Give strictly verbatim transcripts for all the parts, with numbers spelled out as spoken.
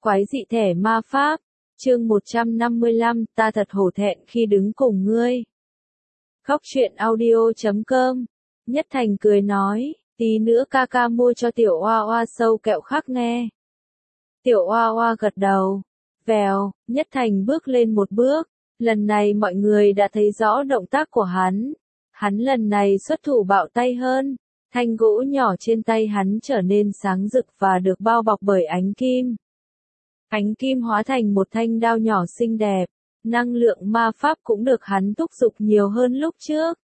Quái dị thẻ ma pháp, chương một trăm năm mươi lăm, ta thật hổ thẹn khi đứng cùng ngươi. Khóc chuyện audio chấm com, Nhất Thành cười nói, tí nữa ca ca mua cho tiểu oa oa sâu kẹo khác nghe. Tiểu oa oa gật đầu, vèo, Nhất Thành bước lên một bước, lần này mọi người đã thấy rõ động tác của hắn. Hắn lần này xuất thủ bạo tay hơn, thanh gỗ nhỏ trên tay hắn trở nên sáng rực và được bao bọc bởi ánh kim. Ánh kim hóa thành một thanh đao nhỏ xinh đẹp, năng lượng ma pháp cũng được hắn thúc giục nhiều hơn lúc trước.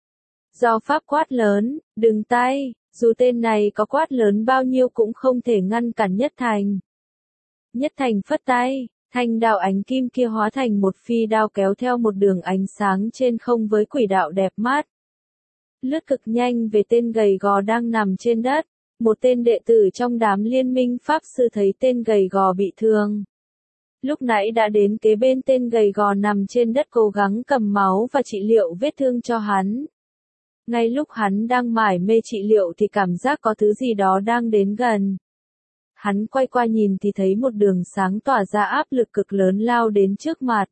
Do pháp quát lớn, đừng tay, dù tên này có quát lớn bao nhiêu cũng không thể ngăn cản Nhất Thành. Nhất Thành phất tay, thanh đao ánh kim kia hóa thành một phi đao kéo theo một đường ánh sáng trên không với quỹ đạo đẹp mắt. Lướt cực nhanh về tên gầy gò đang nằm trên đất. Một tên đệ tử trong đám liên minh pháp sư thấy tên gầy gò bị thương. Lúc nãy đã đến kế bên tên gầy gò nằm trên đất cố gắng cầm máu và trị liệu vết thương cho hắn. Ngay lúc hắn đang mải mê trị liệu thì cảm giác có thứ gì đó đang đến gần. Hắn quay qua nhìn thì thấy một đường sáng tỏa ra áp lực cực lớn lao đến trước mặt.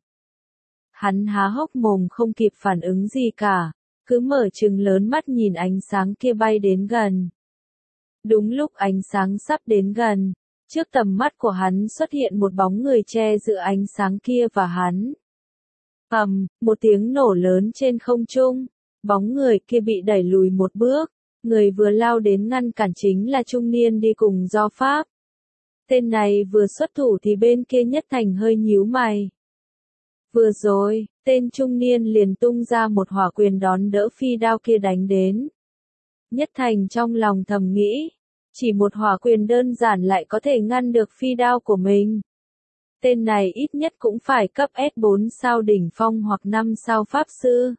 Hắn há hốc mồm không kịp phản ứng gì cả, cứ mở trừng lớn mắt nhìn ánh sáng kia bay đến gần. Đúng lúc ánh sáng sắp đến gần, trước tầm mắt của hắn xuất hiện một bóng người che giữa ánh sáng kia và hắn. Ầm, một tiếng nổ lớn trên không trung, bóng người kia bị đẩy lùi một bước, người vừa lao đến ngăn cản chính là trung niên đi cùng Do Pháp. Tên này vừa xuất thủ thì bên kia Nhất Thành hơi nhíu mày. Vừa rồi, tên trung niên liền tung ra một hỏa quyền đón đỡ phi đao kia đánh đến. Nhất Thành trong lòng thầm nghĩ, chỉ một hỏa quyền đơn giản lại có thể ngăn được phi đao của mình. Tên này ít nhất cũng phải cấp S bốn sao đỉnh phong hoặc năm sao pháp sư.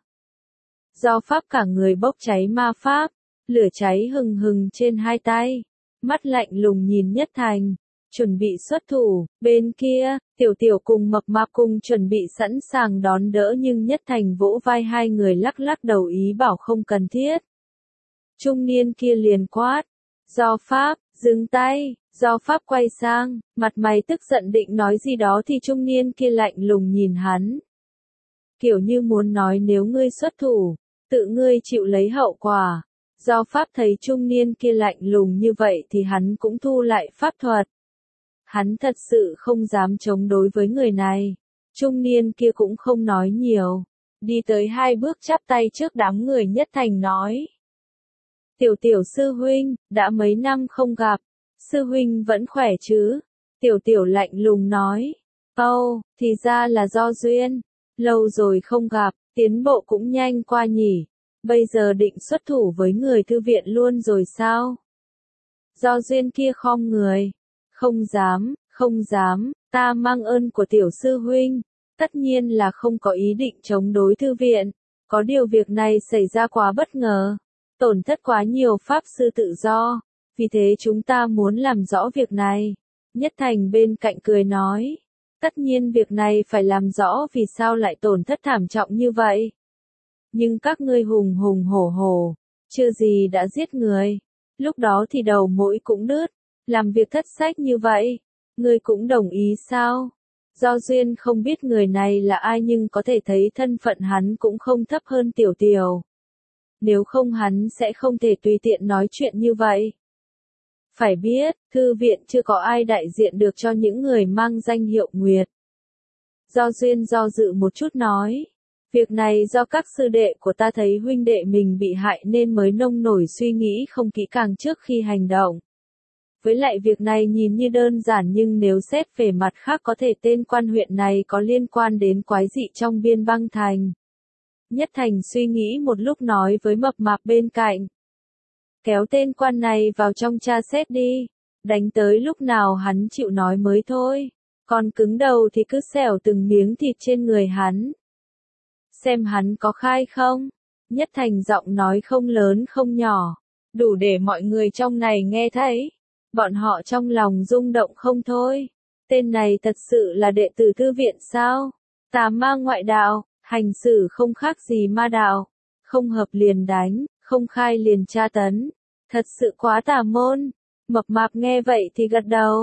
Do pháp cả người bốc cháy ma pháp, lửa cháy hừng hừng trên hai tay, mắt lạnh lùng nhìn Nhất Thành, chuẩn bị xuất thủ. Bên kia, Tiểu Tiểu cùng Mập Mạp cùng chuẩn bị sẵn sàng đón đỡ nhưng Nhất Thành vỗ vai hai người lắc lắc đầu ý bảo không cần thiết. Trung niên kia liền quát, Do Pháp, dừng tay. Do Pháp quay sang, mặt mày tức giận định nói gì đó thì trung niên kia lạnh lùng nhìn hắn. Kiểu như muốn nói nếu ngươi xuất thủ, tự ngươi chịu lấy hậu quả. Do Pháp thấy trung niên kia lạnh lùng như vậy thì hắn cũng thu lại pháp thuật. Hắn thật sự không dám chống đối với người này. Trung niên kia cũng không nói nhiều, đi tới hai bước chắp tay trước đám người Nhất Thành nói. Tiểu Tiểu sư huynh, đã mấy năm không gặp, sư huynh vẫn khỏe chứ? Tiểu Tiểu lạnh lùng nói. Âu, oh, thì ra là do duyên, lâu rồi không gặp, tiến bộ cũng nhanh qua nhỉ, bây giờ định xuất thủ với người thư viện luôn rồi sao? Do duyên kia khom người, không dám, không dám, ta mang ơn của tiểu sư huynh, tất nhiên là không có ý định chống đối thư viện, có điều việc này xảy ra quá bất ngờ. Tổn thất quá nhiều pháp sư tự do, vì thế chúng ta muốn làm rõ việc này. Nhất Thành bên cạnh cười nói, tất nhiên việc này phải làm rõ vì sao lại tổn thất thảm trọng như vậy. Nhưng các ngươi hùng hùng hổ hổ, chưa gì đã giết người, lúc đó thì đầu mũi cũng đứt, làm việc thất sách như vậy, ngươi cũng đồng ý sao? Do duyên không biết người này là ai nhưng có thể thấy thân phận hắn cũng không thấp hơn Tiểu Tiểu. Nếu không hắn sẽ không thể tùy tiện nói chuyện như vậy. Phải biết, thư viện chưa có ai đại diện được cho những người mang danh hiệu Nguyệt. Do duyên do dự một chút nói. Việc này do các sư đệ của ta thấy huynh đệ mình bị hại nên mới nông nổi suy nghĩ không kỹ càng trước khi hành động. Với lại việc này nhìn như đơn giản nhưng nếu xét về mặt khác có thể tên quan huyện này có liên quan đến quái dị trong Biên Băng Thành. Nhất Thành suy nghĩ một lúc nói với Mập Mạp bên cạnh. Kéo tên quan này vào trong tra xét đi, đánh tới lúc nào hắn chịu nói mới thôi, còn cứng đầu thì cứ xẻo từng miếng thịt trên người hắn. Xem hắn có khai không? Nhất Thành giọng nói không lớn không nhỏ, đủ để mọi người trong này nghe thấy. Bọn họ trong lòng rung động không thôi. Tên này thật sự là đệ tử thư viện sao? Tà ma ngoại đạo, hành xử không khác gì ma đạo, không hợp liền đánh, không khai liền tra tấn, thật sự quá tà môn. Mập Mạp nghe vậy thì gật đầu,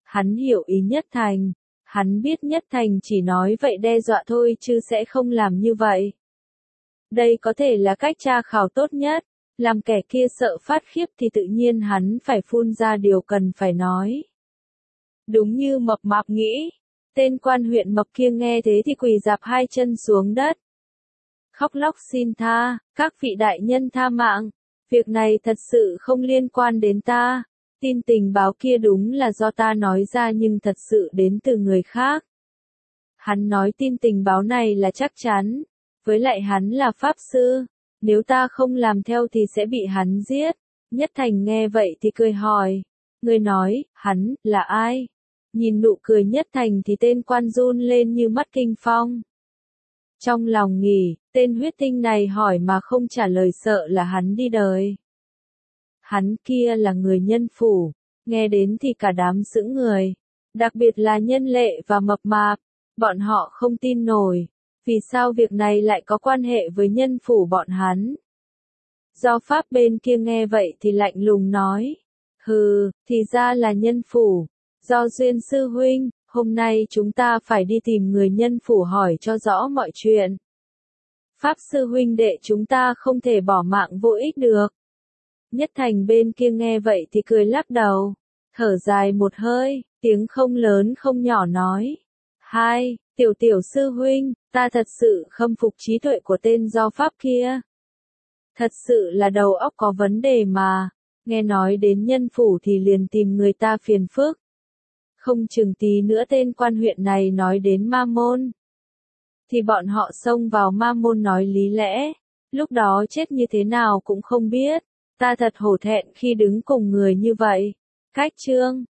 Hắn hiểu ý Nhất Thành. Hắn biết Nhất Thành chỉ nói vậy đe dọa thôi chứ sẽ không làm như vậy. Đây có thể là cách tra khảo tốt nhất. Làm kẻ kia sợ phát khiếp thì tự nhiên hắn phải phun ra điều cần phải nói. Đúng như Mập Mạp nghĩ. Tên quan huyện Mập kia nghe thế thì quỳ rạp hai chân xuống đất. Khóc lóc xin tha, các vị đại nhân tha mạng. Việc này thật sự không liên quan đến ta. Tin tình báo kia đúng là do ta nói ra nhưng thật sự đến từ người khác. Hắn nói tin tình báo này là chắc chắn. Với lại hắn là pháp sư. Nếu ta không làm theo thì sẽ bị hắn giết. Nhất Thành nghe vậy thì cười hỏi. Người nói, hắn, là ai? Nhìn nụ cười Nhất Thành thì tên quan run lên như mắt kinh phong. Trong lòng nghỉ, tên huyết tinh này hỏi mà không trả lời sợ là hắn đi đời. Hắn kia là người Nhân Phủ, nghe đến thì cả đám sững người, đặc biệt là Nhân Lệ và Mập Mạp, bọn họ không tin nổi, vì sao việc này lại có quan hệ với Nhân Phủ bọn hắn. Do Pháp bên kia nghe vậy thì lạnh lùng nói, hừ, thì ra là Nhân Phủ, do duyên sư huynh, hôm nay chúng ta phải đi tìm người Nhân Phủ hỏi cho rõ mọi chuyện. Pháp sư huynh đệ chúng ta không thể bỏ mạng vô ích được. Nhất Thành bên kia nghe vậy thì cười lắc đầu, thở dài một hơi, tiếng không lớn không nhỏ nói. Hai, tiểu tiểu sư huynh, ta thật sự khâm phục trí tuệ của tên do Pháp kia. Thật sự là đầu óc có vấn đề mà, nghe nói đến Nhân Phủ thì liền tìm người ta phiền phức. Không chừng tí nữa tên quan huyện này nói đến Ma Môn. Thì bọn họ xông vào Ma Môn nói lý lẽ, lúc đó chết như thế nào cũng không biết. Ta thật hổ thẹn khi đứng cùng người như vậy. Cách chương